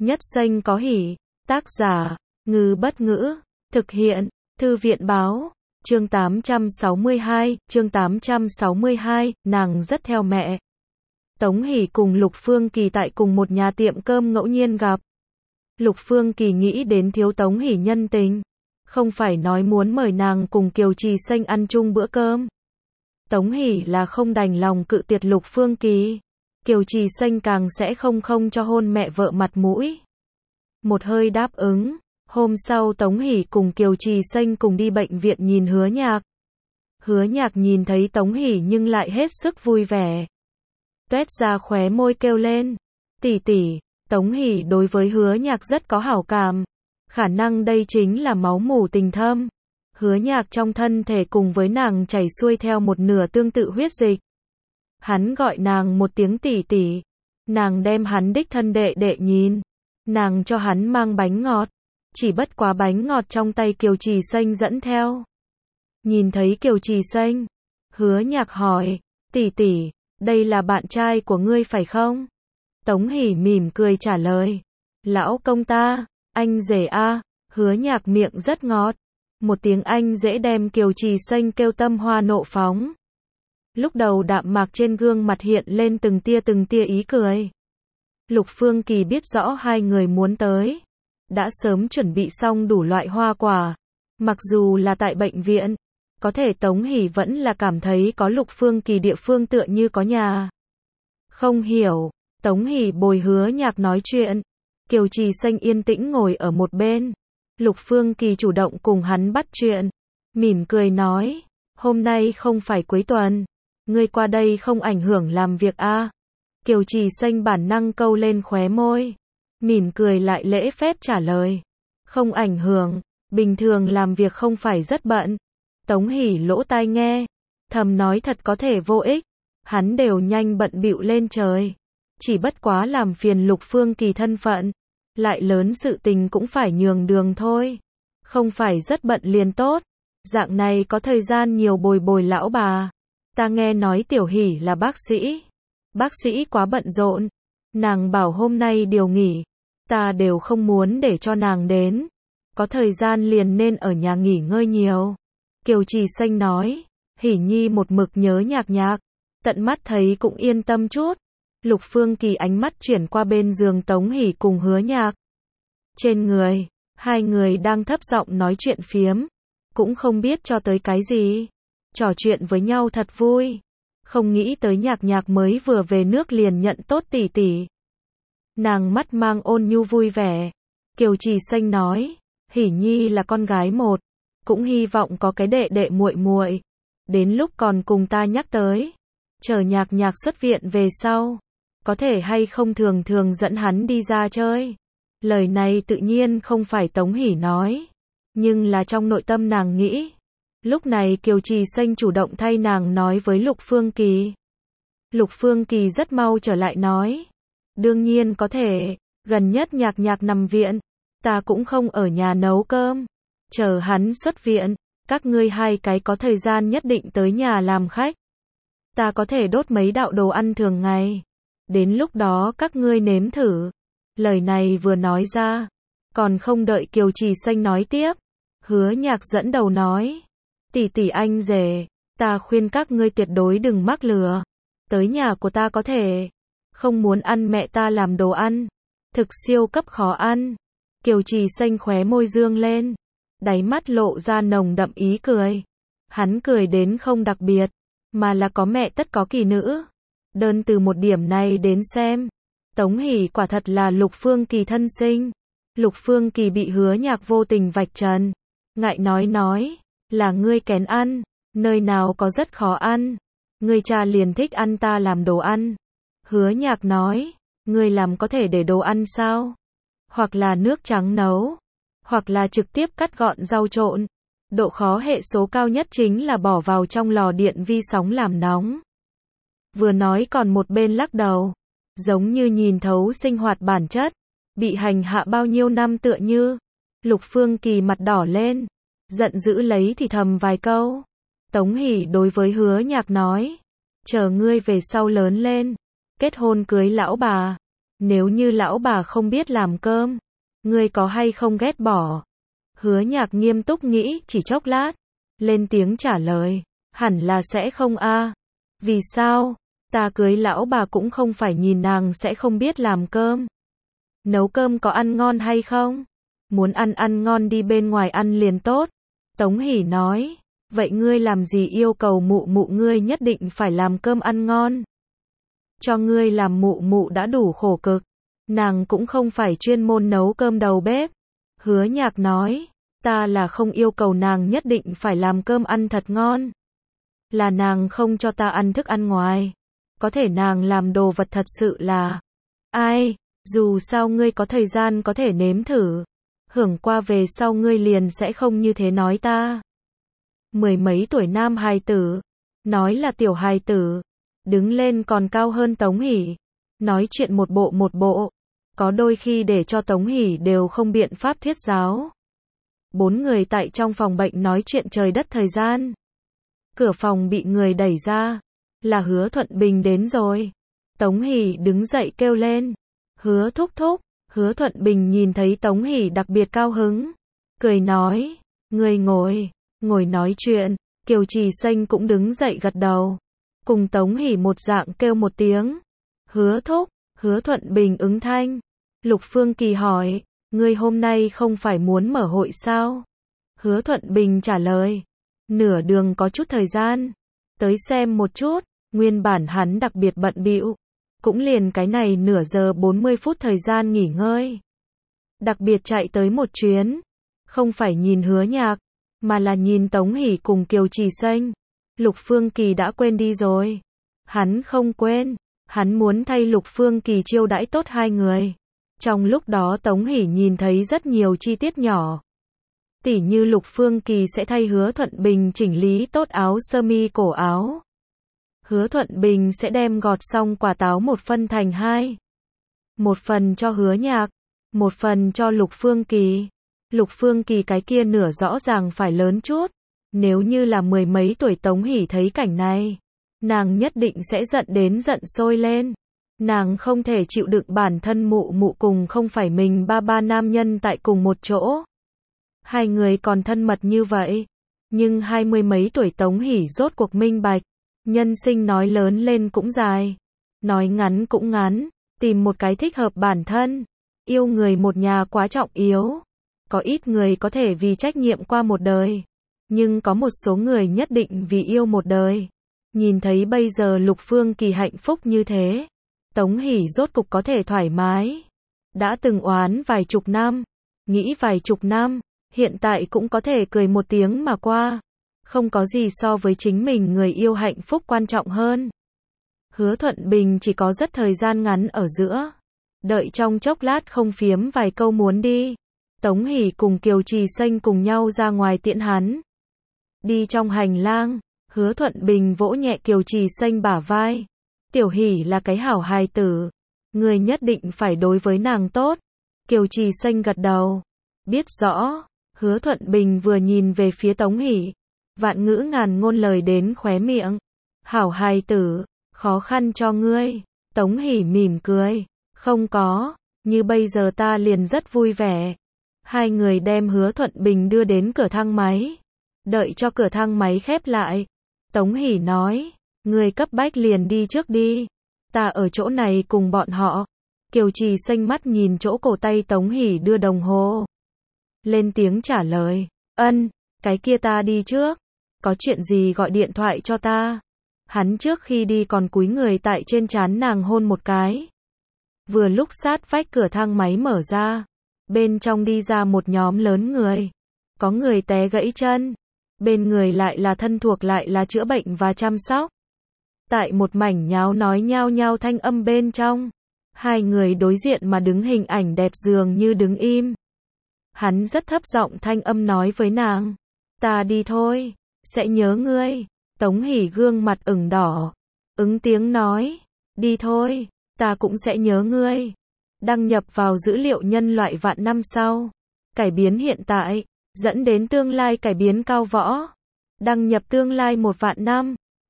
Nhất danh có hỷ. Tác giả, Ngư Bất Ngữ. Thực hiện, Thư viện Báo. Chương 862, nàng rất theo mẹ. Tống Hỷ cùng Lục Phương Kỳ tại cùng một nhà tiệm cơm ngẫu nhiên gặp. Lục Phương Kỳ nghĩ đến thiếu Tống Hỷ nhân tình. Không phải nói muốn mời nàng cùng Kiều Trì Xanh ăn chung bữa cơm. Tống Hỷ là không đành lòng cự tuyệt Lục Phương Kỳ. Kiều Trì Xanh càng sẽ không cho hôn mẹ vợ mặt mũi. Một hơi đáp ứng. Hôm sau Tống Hỷ cùng Kiều Trì Xanh cùng đi bệnh viện nhìn Hứa Nhạc. Hứa Nhạc nhìn thấy Tống Hỷ nhưng lại hết sức vui vẻ. Tuét ra khóe môi kêu lên. Tỷ tỷ. Tống Hỷ đối với Hứa Nhạc rất có hảo cảm. Khả năng đây chính là máu mủ tình thâm. Hứa Nhạc trong thân thể cùng với nàng chảy xuôi theo một nửa tương tự huyết dịch. Hắn gọi nàng một tiếng tỷ tỷ. Nàng đem hắn đích thân đệ đệ nhìn. Nàng cho hắn mang bánh ngọt. Chỉ bất quá bánh ngọt trong tay Kiều Trì Xanh dẫn theo. Nhìn thấy Kiều Trì Xanh, Hứa Nhạc hỏi, tỷ tỷ, đây là bạn trai của ngươi phải không? Tống Hỷ mỉm cười trả lời, lão công ta, anh rể a. Hứa Nhạc miệng rất ngọt. Một tiếng anh dễ đem Kiều Trì Xanh kêu tâm hoa nộ phóng. Lúc đầu đạm mạc trên gương mặt hiện lên từng tia ý cười. Lục Phương Kỳ biết rõ hai người muốn tới. Đã sớm chuẩn bị xong đủ loại hoa quả. Mặc dù là tại bệnh viện, có thể Tống Hỷ vẫn là cảm thấy có Lục Phương Kỳ địa phương tựa như có nhà. Không hiểu, Tống Hỷ bồi Hứa Nhạc nói chuyện. Kiều Trì Xanh yên tĩnh ngồi ở một bên. Lục Phương Kỳ chủ động cùng hắn bắt chuyện. Mỉm cười nói, hôm nay không phải cuối tuần. Ngươi qua đây không ảnh hưởng làm việc a? Kiều Trì Xanh bản năng câu lên khóe môi. Mỉm cười lại lễ phép trả lời. Không ảnh hưởng, bình thường làm việc không phải rất bận. Tống Hỷ lỗ tai nghe. Thầm nói thật có thể vô ích. Hắn đều nhanh bận bịu lên trời. Chỉ bất quá làm phiền Lục Phương Kỳ thân phận. Lại lớn sự tình cũng phải nhường đường thôi. Không phải rất bận liền tốt. Dạng này có thời gian nhiều bồi lão bà. Ta nghe nói Tiểu Hỷ là bác sĩ. Bác sĩ quá bận rộn. Nàng bảo hôm nay điều nghỉ. Ta đều không muốn để cho nàng đến. Có thời gian liền nên ở nhà nghỉ ngơi nhiều. Kiều Trì Xanh nói. Hỷ nhi một mực nhớ Nhạc. Tận mắt thấy cũng yên tâm chút. Lục Phương Kỳ ánh mắt chuyển qua bên giường Tống Hỷ cùng Hứa Nhạc. Trên người, hai người đang thấp giọng nói chuyện phiếm. Cũng không biết cho tới cái gì. Trò chuyện với nhau thật vui. Không nghĩ tới Nhạc mới vừa về nước liền nhận tốt tỷ tỷ. Nàng mắt mang ôn nhu vui vẻ. Kiều Trì Xanh nói, Hỷ nhi là con gái một, cũng hy vọng có cái đệ đệ muội. Đến lúc còn cùng ta nhắc tới, chờ Nhạc xuất viện về sau, có thể hay không thường dẫn hắn đi ra chơi. Lời này tự nhiên không phải Tống Hỷ nói, nhưng là trong nội tâm nàng nghĩ. Lúc này Kiều Trì Xanh chủ động thay nàng nói với Lục Phương Kỳ. Lục Phương Kỳ rất mau trở lại nói. Đương nhiên có thể, gần nhất Nhạc nằm viện, ta cũng không ở nhà nấu cơm. Chờ hắn xuất viện, các ngươi hai cái có thời gian nhất định tới nhà làm khách. Ta có thể đốt mấy đạo đồ ăn thường ngày. Đến lúc đó các ngươi nếm thử. Lời này vừa nói ra, còn không đợi Kiều Trì Xanh nói tiếp. Hứa Nhạc dẫn đầu nói. Tỷ tỷ anh rể, ta khuyên các ngươi tuyệt đối đừng mắc lừa. Tới nhà của ta có thể. Không muốn ăn mẹ ta làm đồ ăn. Thực siêu cấp khó ăn. Kiều Trì Xanh khóe môi dương lên. Đáy mắt lộ ra nồng đậm ý cười. Hắn cười đến không đặc biệt. Mà là có mẹ tất có kỳ nữ. Đơn từ một điểm này đến xem. Tống Hỷ quả thật là Lục Phương Kỳ thân sinh. Lục Phương Kỳ bị Hứa Nhạc vô tình vạch trần. Ngại nói. Là ngươi kén ăn. Nơi nào có rất khó ăn. Ngươi cha liền thích ăn ta làm đồ ăn. Hứa Nhạc nói. Ngươi làm có thể để đồ ăn sao? Hoặc là nước trắng nấu. Hoặc là trực tiếp cắt gọn rau trộn. Độ khó hệ số cao nhất chính là bỏ vào trong lò điện vi sóng làm nóng. Vừa nói còn một bên lắc đầu. Giống như nhìn thấu sinh hoạt bản chất. Bị hành hạ bao nhiêu năm tựa như. Lục Phương Kỳ mặt đỏ lên. Giận dữ lấy thì thầm vài câu. Tống Hỷ đối với Hứa Nhạc nói. Chờ ngươi về sau lớn lên. Kết hôn cưới lão bà. Nếu như lão bà không biết làm cơm, ngươi có hay không ghét bỏ? Hứa Nhạc nghiêm túc nghĩ chỉ chốc lát, lên tiếng trả lời, hẳn là sẽ không a. Vì sao? Ta cưới lão bà cũng không phải nhìn nàng sẽ không biết làm cơm. Nấu cơm có ăn ngon hay không? Muốn ăn ngon đi bên ngoài ăn liền tốt. Tống Hỷ nói, vậy ngươi làm gì yêu cầu mụ mụ ngươi nhất định phải làm cơm ăn ngon? Cho ngươi làm mụ mụ đã đủ khổ cực, nàng cũng không phải chuyên môn nấu cơm đầu bếp. Hứa Nhạc nói, ta là không yêu cầu nàng nhất định phải làm cơm ăn thật ngon. Là nàng không cho ta ăn thức ăn ngoài. Có thể nàng làm đồ vật thật sự là, ai, dù sao ngươi có thời gian có thể nếm thử. Hưởng qua về sau ngươi liền sẽ không như thế nói ta. Mười mấy tuổi nam hài tử, nói là tiểu hài tử, đứng lên còn cao hơn Tống Hỷ, nói chuyện một bộ, có đôi khi để cho Tống Hỷ đều không biện pháp thuyết giáo. Bốn người tại trong phòng bệnh nói chuyện trời đất thời gian. Cửa phòng bị người đẩy ra, là Hứa Thuận Bình đến rồi. Tống Hỷ đứng dậy kêu lên, Hứa thúc thúc. Hứa Thuận Bình nhìn thấy Tống Hỷ đặc biệt cao hứng, cười nói, ngươi ngồi nói chuyện. Kiều Trì Xanh cũng đứng dậy gật đầu, cùng Tống Hỷ một dạng kêu một tiếng, Hứa thúc. Hứa Thuận Bình ứng thanh. Lục Phương Kỳ hỏi, ngươi hôm nay không phải muốn mở hội sao? Hứa Thuận Bình trả lời, nửa đường có chút thời gian, tới xem một chút. Nguyên bản hắn đặc biệt bận bịu, cũng liền cái này nửa giờ 40 phút thời gian nghỉ ngơi. Đặc biệt chạy tới một chuyến, không phải nhìn Hứa Nhạc, mà là nhìn Tống Hỷ cùng Kiều Trì Xanh. Lục Phương Kỳ đã quên đi rồi. Hắn không quên, hắn muốn thay Lục Phương Kỳ chiêu đãi tốt hai người. Trong lúc đó Tống Hỷ nhìn thấy rất nhiều chi tiết nhỏ. Tỉ như Lục Phương Kỳ sẽ thay Hứa Thuận Bình chỉnh lý tốt áo sơ mi cổ áo. Hứa Thuận Bình sẽ đem gọt xong quả táo một phân thành hai. Một phần cho Hứa Nhạc, một phần cho Lục Phương Kỳ. Lục Phương Kỳ cái kia nửa rõ ràng phải lớn chút. Nếu như là mười mấy tuổi Tống Hỷ thấy cảnh này, nàng nhất định sẽ giận đến giận sôi lên. Nàng không thể chịu đựng bản thân mụ mụ cùng không phải mình ba nam nhân tại cùng một chỗ. Hai người còn thân mật như vậy. Nhưng 20 mấy tuổi Tống Hỷ rốt cuộc minh bạch. Nhân sinh nói lớn lên cũng dài, nói ngắn cũng ngắn, tìm một cái thích hợp bản thân. Yêu người một nhà quá trọng yếu. Có ít người có thể vì trách nhiệm qua một đời, nhưng có một số người nhất định vì yêu một đời. Nhìn thấy bây giờ Lục Phương Kỳ hạnh phúc như thế, Tống Hỷ rốt cục có thể thoải mái. Đã từng oán vài chục năm, nghĩ vài chục năm, hiện tại cũng có thể cười một tiếng mà qua. Không có gì so với chính mình người yêu hạnh phúc quan trọng hơn. Hứa Thuận Bình chỉ có rất thời gian ngắn ở giữa. Đợi trong chốc lát không phiếm vài câu muốn đi. Tống Hỷ cùng Kiều Trì Xanh cùng nhau ra ngoài tiễn hắn. Đi trong hành lang, Hứa Thuận Bình vỗ nhẹ Kiều Trì Xanh bả vai. Tiểu Hỷ là cái hảo hài tử, người nhất định phải đối với nàng tốt. Kiều Trì Xanh gật đầu, biết rõ. Hứa Thuận Bình vừa nhìn về phía Tống Hỷ, vạn ngữ ngàn ngôn lời đến khóe miệng. Hảo hài tử, khó khăn cho ngươi. Tống Hỷ mỉm cười, không có, như bây giờ ta liền rất vui vẻ. Hai người đem Hứa Thuận Bình đưa đến cửa thang máy. Đợi cho cửa thang máy khép lại, Tống Hỷ nói, ngươi cấp bách liền đi trước đi. Ta ở chỗ này cùng bọn họ. Kiều Trì Xanh mắt nhìn chỗ cổ tay Tống Hỷ đưa đồng hồ. Lên tiếng trả lời, ân, cái kia ta đi trước. Có chuyện gì gọi điện thoại cho ta. Hắn trước khi đi còn cúi người tại trên trán nàng hôn một cái. Vừa lúc sát vách cửa thang máy mở ra, bên trong đi ra một nhóm lớn người. Có người té gãy chân, bên người lại là thân thuộc lại là chữa bệnh và chăm sóc. Tại một mảnh nháo nói nhao nhao thanh âm bên trong, hai người đối diện mà đứng hình ảnh đẹp dường như đứng im. Hắn rất thấp giọng thanh âm nói với nàng, ta đi thôi, sẽ nhớ ngươi. Tống Hỷ gương mặt ửng đỏ, ứng tiếng nói, đi thôi, ta cũng sẽ nhớ ngươi. Đăng nhập vào dữ liệu nhân loại vạn năm sau, cải biến hiện tại, dẫn đến tương lai cải biến cao võ. Đăng nhập tương lai 1 vạn năm.